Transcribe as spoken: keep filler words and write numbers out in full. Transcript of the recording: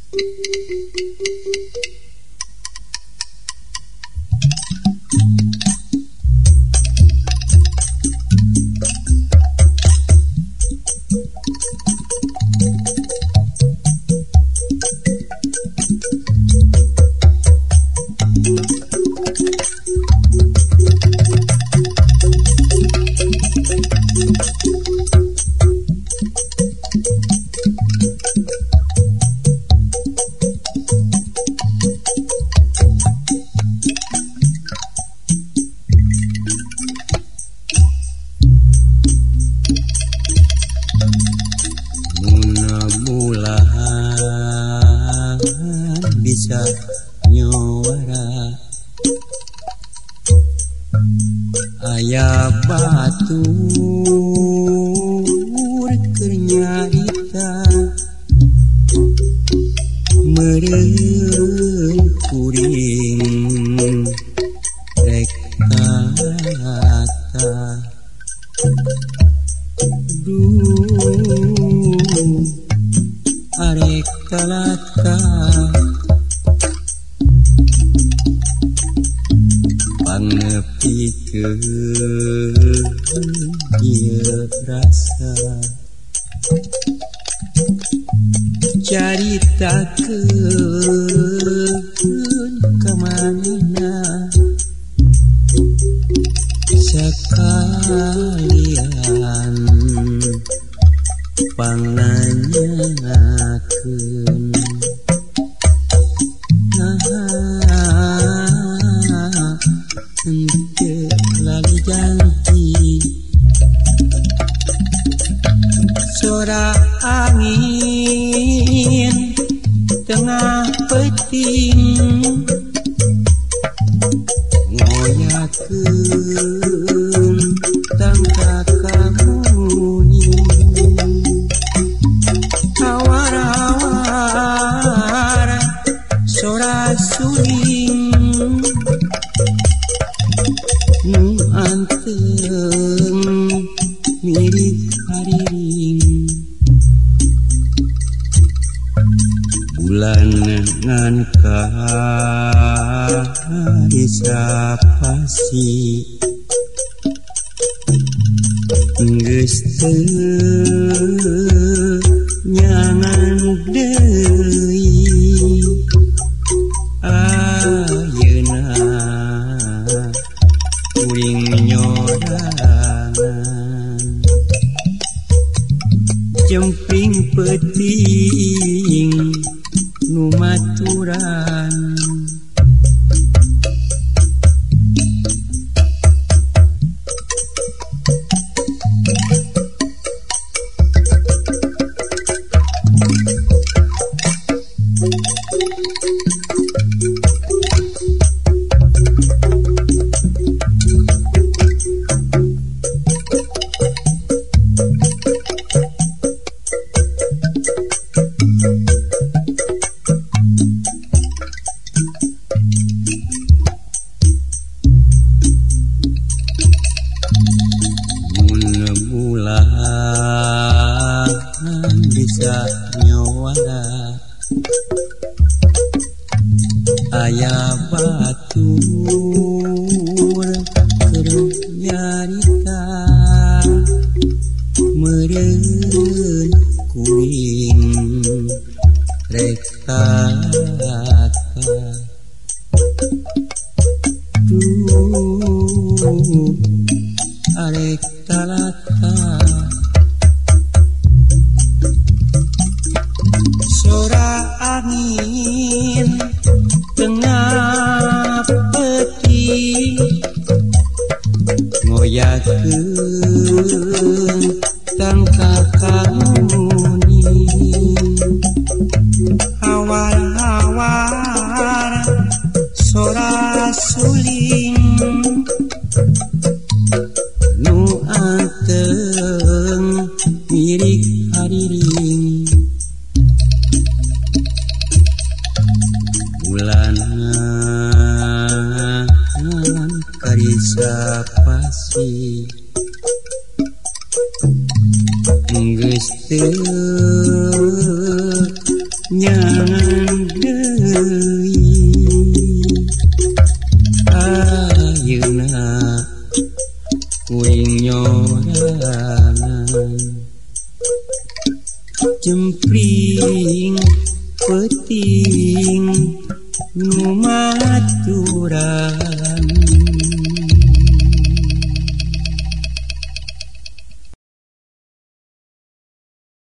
Bisa nyuara aya batur kernyarita meureun kuring rek tata duh arek talata pangepikeun ieu rasa caritakeun ka manehna sakalian panganyakeun ente lali janji sora angin tengah peting ngoyakeun tangka kamuni awar-awar sora suling nu anteng mirip hariring bulan ngan karisapasi geus teu nyangan deui ayeuna kuring nyorangan cempring peuting nu maturan bisa nyawara aya batur keur nyarita meureun kuring rek tata duh arek talata sora angin tengah peti ngoyakeun tangka kamuni awar-awar sora suling nu anteng mirip hariring bulanan karisapasi geus teu nyang kangen deui ayeuna kuring nyorangan jempring peuting nu maturan